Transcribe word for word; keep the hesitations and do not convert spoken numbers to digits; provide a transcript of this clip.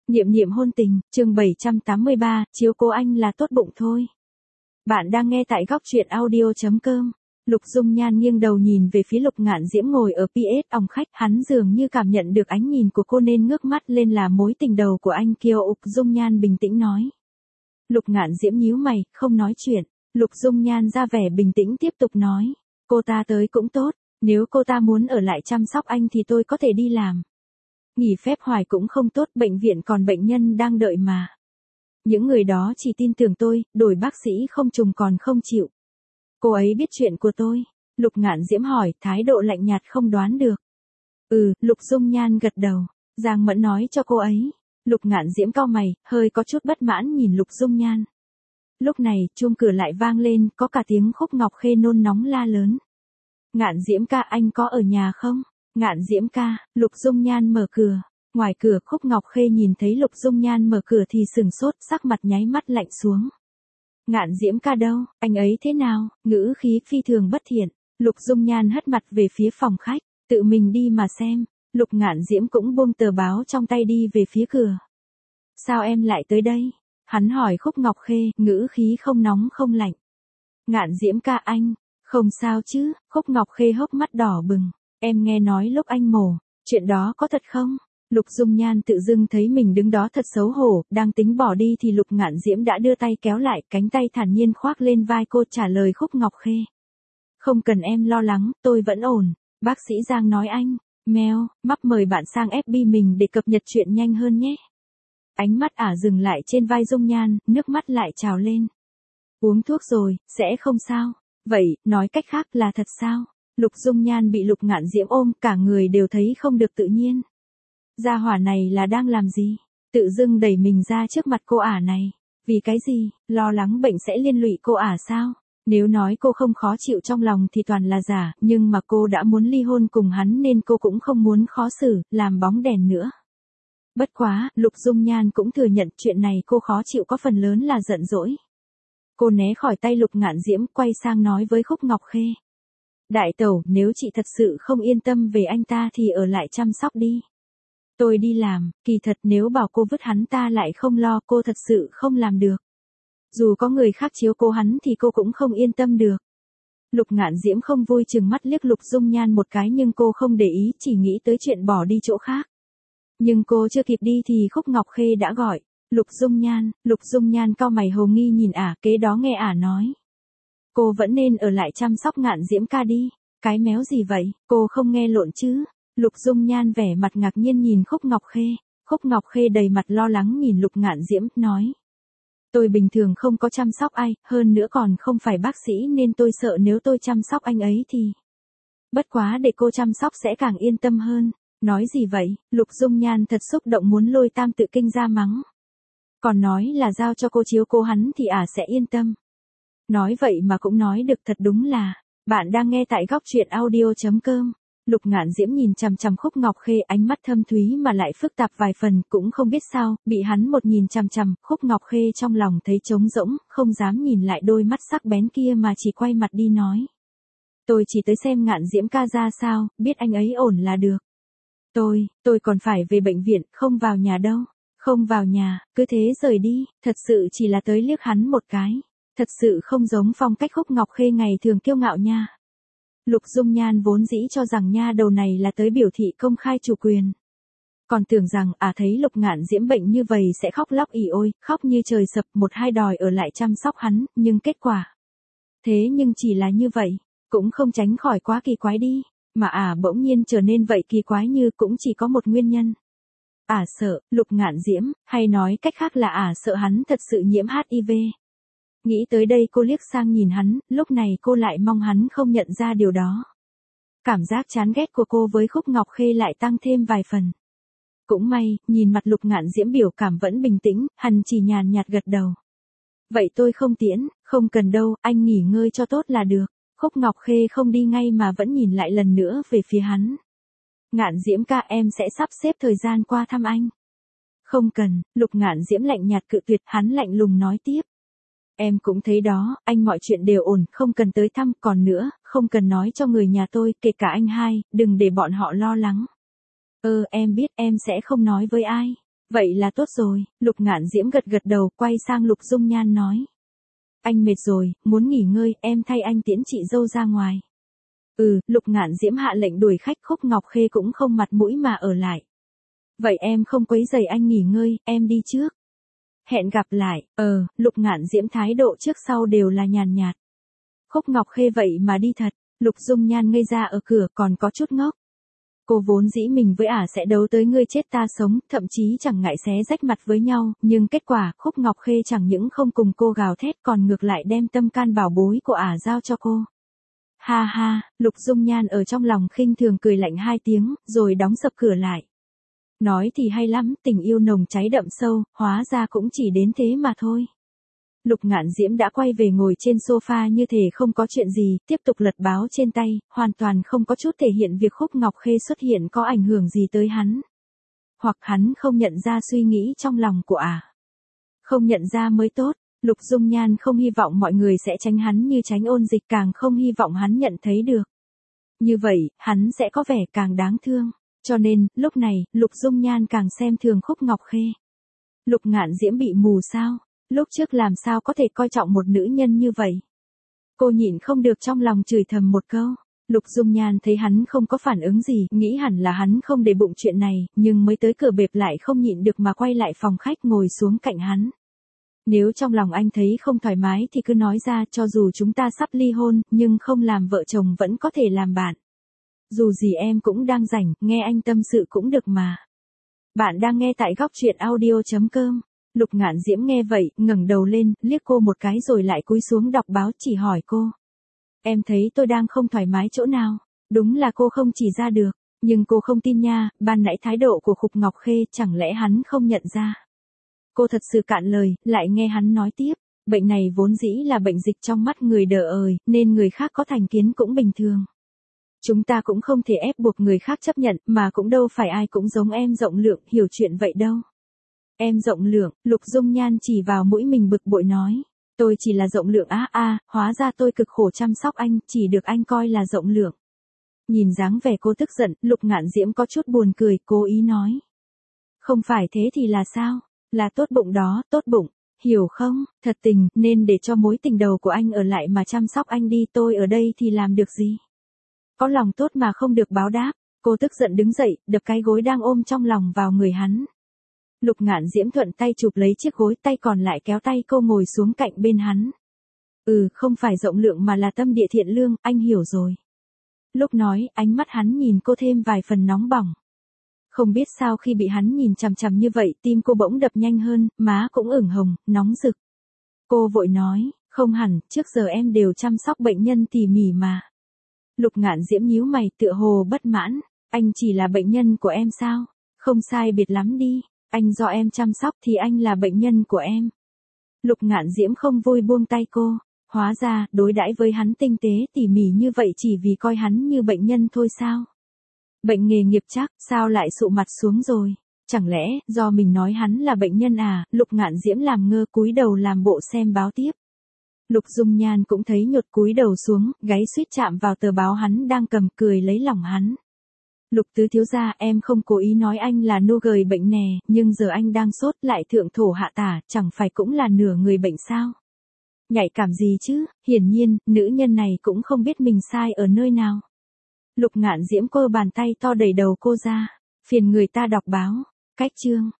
Niệm niệm hôn tình, chương bảy trăm tám mươi ba, chiếu cố anh là tốt bụng thôi. Bạn đang nghe tại góc truyện audio.com. Lục Dung Nhan nghiêng đầu nhìn về phía Lục Ngạn Diễm ngồi ở pê ét phòng khách, hắn dường như cảm nhận được ánh nhìn của cô nên ngước mắt lên là mối tình đầu của anh kia. Lục Dung Nhan bình tĩnh nói. Lục Ngạn Diễm nhíu mày, không nói chuyện. Lục Dung Nhan ra vẻ bình tĩnh tiếp tục nói, cô ta tới cũng tốt, nếu cô ta muốn ở lại chăm sóc anh thì tôi có thể đi làm. Nghỉ phép hoài cũng không tốt, bệnh viện còn bệnh nhân đang đợi mà. Những người đó chỉ tin tưởng tôi, đổi bác sĩ không trùng còn không chịu. Cô ấy biết chuyện của tôi. Lục Ngạn Diễm hỏi, thái độ lạnh nhạt không đoán được. Ừ, Lục Dung Nhan gật đầu. Giang Mẫn nói cho cô ấy. Lục Ngạn Diễm cau mày, hơi có chút bất mãn nhìn Lục Dung Nhan. Lúc này, chuông cửa lại vang lên, có cả tiếng Khúc Ngọc Khê nôn nóng la lớn. Ngạn Diễm ca, anh có ở nhà không? Ngạn Diễm ca, Lục Dung Nhan mở cửa. Ngoài cửa Khúc Ngọc Khê nhìn thấy Lục Dung Nhan mở cửa thì sừng sốt, sắc mặt nháy mắt lạnh xuống. Ngạn Diễm ca đâu, anh ấy thế nào? Ngữ khí phi thường bất thiện. Lục Dung Nhan hất mặt về phía phòng khách, tự mình đi mà xem. Lục Ngạn Diễm cũng buông tờ báo trong tay đi về phía cửa. Sao em lại tới đây? Hắn hỏi Khúc Ngọc Khê, ngữ khí không nóng không lạnh. Ngạn Diễm ca anh, không sao chứ? Khúc Ngọc Khê hốc mắt đỏ bừng. Em nghe nói lúc anh mổ, chuyện đó có thật không? Lục Dung Nhan tự dưng thấy mình đứng đó thật xấu hổ, đang tính bỏ đi thì Lục Ngạn Diễm đã đưa tay kéo lại, cánh tay thản nhiên khoác lên vai cô, trả lời Khúc Ngọc Khê. Không cần em lo lắng, tôi vẫn ổn. Bác sĩ Giang nói anh, meo, mắc mời bạn sang ép bê mình để cập nhật chuyện nhanh hơn nhé. Ánh mắt ả dừng lại trên vai Dung Nhan, nước mắt lại trào lên. Uống thuốc rồi, sẽ không sao. Vậy, nói cách khác là thật sao? Lục Dung Nhan bị Lục Ngạn Diễm ôm, cả người đều thấy không được tự nhiên. Gia hỏa này là đang làm gì? Tự dưng đẩy mình ra trước mặt cô ả này. Vì cái gì? Lo lắng bệnh sẽ liên lụy cô ả sao? Nếu nói cô không khó chịu trong lòng thì toàn là giả, nhưng mà cô đã muốn ly hôn cùng hắn nên cô cũng không muốn khó xử, làm bóng đèn nữa. Bất quá, Lục Dung Nhan cũng thừa nhận chuyện này cô khó chịu có phần lớn là giận dỗi. Cô né khỏi tay Lục Ngạn Diễm, quay sang nói với Khúc Ngọc Khê. Đại tẩu, nếu chị thật sự không yên tâm về anh ta thì ở lại chăm sóc đi. Tôi đi làm, kỳ thật nếu bảo cô vứt hắn ta lại không lo, cô thật sự không làm được. Dù có người khác chiếu cố hắn thì cô cũng không yên tâm được. Lục Ngạn Diễm không vui chừng mắt liếc Lục Dung Nhan một cái nhưng cô không để ý, chỉ nghĩ tới chuyện bỏ đi chỗ khác. Nhưng cô chưa kịp đi thì Khúc Ngọc Khê đã gọi. Lục Dung Nhan, Lục Dung Nhan cau mày hồ nghi nhìn ả, kế đó nghe ả nói. Cô vẫn nên ở lại chăm sóc Ngạn Diễm ca đi. Cái méo gì vậy, cô không nghe lộn chứ? Lục Dung Nhan vẻ mặt ngạc nhiên nhìn Khúc Ngọc Khê. Khúc Ngọc Khê đầy mặt lo lắng nhìn Lục Ngạn Diễm, nói. Tôi bình thường không có chăm sóc ai, hơn nữa còn không phải bác sĩ nên tôi sợ nếu tôi chăm sóc anh ấy thì. Bất quá để cô chăm sóc sẽ càng yên tâm hơn. Nói gì vậy? Lục Dung Nhan thật xúc động muốn lôi Tam Tự Kinh ra mắng. Còn nói là giao cho cô chiếu cố hắn thì ả à sẽ yên tâm. Nói vậy mà cũng nói được, thật đúng là. Bạn đang nghe tại góc truyện audio.com. Lục Ngạn Diễm nhìn chằm chằm Khúc Ngọc Khê, ánh mắt thâm thúy mà lại phức tạp vài phần, cũng không biết sao, bị hắn một nhìn chằm chằm, Khúc Ngọc Khê trong lòng thấy trống rỗng, không dám nhìn lại đôi mắt sắc bén kia mà chỉ quay mặt đi nói. Tôi chỉ tới xem Ngạn Diễm ca ra sao, biết anh ấy ổn là được. Tôi, tôi còn phải về bệnh viện, không vào nhà đâu. Không vào nhà, cứ thế rời đi, thật sự chỉ là tới liếc hắn một cái. Thật sự không giống phong cách Khúc Ngọc Khê ngày thường kiêu ngạo nha. Lục Dung Nhan vốn dĩ cho rằng nha đầu này là tới biểu thị công khai chủ quyền. Còn tưởng rằng à thấy Lục Ngạn Diễm bệnh như vậy sẽ khóc lóc ỉ ôi, khóc như trời sập, một hai đòi ở lại chăm sóc hắn, nhưng kết quả. Thế nhưng chỉ là như vậy, cũng không tránh khỏi quá kỳ quái đi, mà à bỗng nhiên trở nên vậy kỳ quái như cũng chỉ có một nguyên nhân. À sợ, Lục Ngạn Diễm, hay nói cách khác là à sợ hắn thật sự nhiễm hát i vê. Nghĩ tới đây cô liếc sang nhìn hắn, lúc này cô lại mong hắn không nhận ra điều đó. Cảm giác chán ghét của cô với Khúc Ngọc Khê lại tăng thêm vài phần. Cũng may, nhìn mặt Lục Ngạn Diễm biểu cảm vẫn bình tĩnh, hắn chỉ nhàn nhạt gật đầu. Vậy tôi không tiễn, không cần đâu, anh nghỉ ngơi cho tốt là được. Khúc Ngọc Khê không đi ngay mà vẫn nhìn lại lần nữa về phía hắn. Ngạn Diễm ca, em sẽ sắp xếp thời gian qua thăm anh. Không cần, Lục Ngạn Diễm lạnh nhạt cự tuyệt, hắn lạnh lùng nói tiếp. Em cũng thấy đó, anh mọi chuyện đều ổn, không cần tới thăm, còn nữa, không cần nói cho người nhà tôi, kể cả anh hai, đừng để bọn họ lo lắng. Ơ, em biết, em sẽ không nói với ai. Vậy là tốt rồi, Lục Ngạn Diễm gật gật đầu, quay sang Lục Dung Nhan nói. Anh mệt rồi, muốn nghỉ ngơi, em thay anh tiễn chị dâu ra ngoài. Ừ, Lục Ngạn Diễm hạ lệnh đuổi khách. Khúc Ngọc Khê cũng không mặt mũi mà ở lại. Vậy em không quấy rầy anh nghỉ ngơi, em đi trước. Hẹn gặp lại. Ờ, Lục Ngạn Diễm thái độ trước sau đều là nhàn nhạt. Khúc Ngọc Khê vậy mà đi thật. Lục Dung Nhan ngây ra ở cửa, còn có chút ngốc. Cô vốn dĩ mình với ả sẽ đấu tới ngươi chết ta sống, thậm chí chẳng ngại xé rách mặt với nhau, nhưng kết quả, Khúc Ngọc Khê chẳng những không cùng cô gào thét còn ngược lại đem tâm can bảo bối của ả giao cho cô. Ha ha, Lục Dung Nhan ở trong lòng khinh thường cười lạnh hai tiếng, rồi đóng sập cửa lại. Nói thì hay lắm, tình yêu nồng cháy đậm sâu, hóa ra cũng chỉ đến thế mà thôi. Lục Ngạn Diễm đã quay về ngồi trên sofa như thể không có chuyện gì, tiếp tục lật báo trên tay, hoàn toàn không có chút thể hiện việc Khúc Ngọc Khê xuất hiện có ảnh hưởng gì tới hắn. Hoặc hắn không nhận ra suy nghĩ trong lòng của ả. À. Không nhận ra mới tốt, Lục Dung Nhan không hy vọng mọi người sẽ tránh hắn như tránh ôn dịch, càng không hy vọng hắn nhận thấy được. Như vậy, hắn sẽ có vẻ càng đáng thương. Cho nên, lúc này, Lục Dung Nhan càng xem thường Khúc Ngọc Khê. Lục Ngạn Diễm bị mù sao? Lúc trước làm sao có thể coi trọng một nữ nhân như vậy? Cô nhịn không được trong lòng chửi thầm một câu. Lục Dung Nhan thấy hắn không có phản ứng gì, nghĩ hẳn là hắn không để bụng chuyện này, nhưng mới tới cửa bếp lại không nhịn được mà quay lại phòng khách ngồi xuống cạnh hắn. Nếu trong lòng anh thấy không thoải mái thì cứ nói ra, cho dù chúng ta sắp ly hôn, nhưng không làm vợ chồng vẫn có thể làm bạn. Dù gì em cũng đang rảnh, nghe anh tâm sự cũng được mà. Bạn đang nghe tại góc truyện audio chấm com. Lục Ngạn Diễm nghe vậy, ngẩng đầu lên, liếc cô một cái rồi lại cúi xuống đọc báo, chỉ hỏi cô. Em thấy tôi đang không thoải mái chỗ nào? Đúng là cô không chỉ ra được, nhưng cô không tin nha, ban nãy thái độ của Khúc Ngọc Khê chẳng lẽ hắn không nhận ra. Cô thật sự cạn lời, lại nghe hắn nói tiếp, bệnh này vốn dĩ là bệnh dịch trong mắt người đờ ời, nên người khác có thành kiến cũng bình thường. Chúng ta cũng không thể ép buộc người khác chấp nhận, mà cũng đâu phải ai cũng giống em rộng lượng, hiểu chuyện vậy đâu. Em rộng lượng, Lục Dung Nhan chỉ vào mũi mình bực bội nói. Tôi chỉ là rộng lượng á a, hóa ra tôi cực khổ chăm sóc anh, chỉ được anh coi là rộng lượng. Nhìn dáng vẻ cô tức giận, Lục Ngạn Diễm có chút buồn cười, cố ý nói. Không phải thế thì là sao? Là tốt bụng đó, tốt bụng. Hiểu không, thật tình, nên để cho mối tình đầu của anh ở lại mà chăm sóc anh đi, tôi ở đây thì làm được gì? Có lòng tốt mà không được báo đáp, cô tức giận đứng dậy, đập cái gối đang ôm trong lòng vào người hắn. Lục Ngạn Diễm thuận tay chụp lấy chiếc gối, tay còn lại kéo tay cô ngồi xuống cạnh bên hắn. Ừ, không phải rộng lượng mà là tâm địa thiện lương, anh hiểu rồi. Lúc nói, ánh mắt hắn nhìn cô thêm vài phần nóng bỏng. Không biết sao khi bị hắn nhìn chằm chằm như vậy, tim cô bỗng đập nhanh hơn, má cũng ửng hồng, nóng rực. Cô vội nói, không hẳn, trước giờ em đều chăm sóc bệnh nhân tỉ mỉ mà. Lục Ngạn Diễm nhíu mày, tựa hồ bất mãn, anh chỉ là bệnh nhân của em sao? Không sai biệt lắm đi, anh do em chăm sóc thì anh là bệnh nhân của em. Lục Ngạn Diễm không vui buông tay cô, hóa ra, đối đãi với hắn tinh tế tỉ mỉ như vậy chỉ vì coi hắn như bệnh nhân thôi sao? Bệnh nghề nghiệp chắc, sao lại sụ mặt xuống rồi? Chẳng lẽ, do mình nói hắn là bệnh nhân à? Lục Ngạn Diễm làm ngơ cúi đầu làm bộ xem báo tiếp. Lục Dung Nhan cũng thấy nhột cúi đầu xuống, gáy suýt chạm vào tờ báo hắn đang cầm, cười lấy lòng hắn. Lục tứ thiếu gia, em không cố ý nói anh là nô gời bệnh nè, nhưng giờ anh đang sốt lại thượng thổ hạ tả, chẳng phải cũng là nửa người bệnh sao? Nhạy cảm gì chứ, hiển nhiên, nữ nhân này cũng không biết mình sai ở nơi nào. Lục Ngạn Diễm cơ bàn tay to đẩy đầu cô ra, phiền người ta đọc báo, cách chương.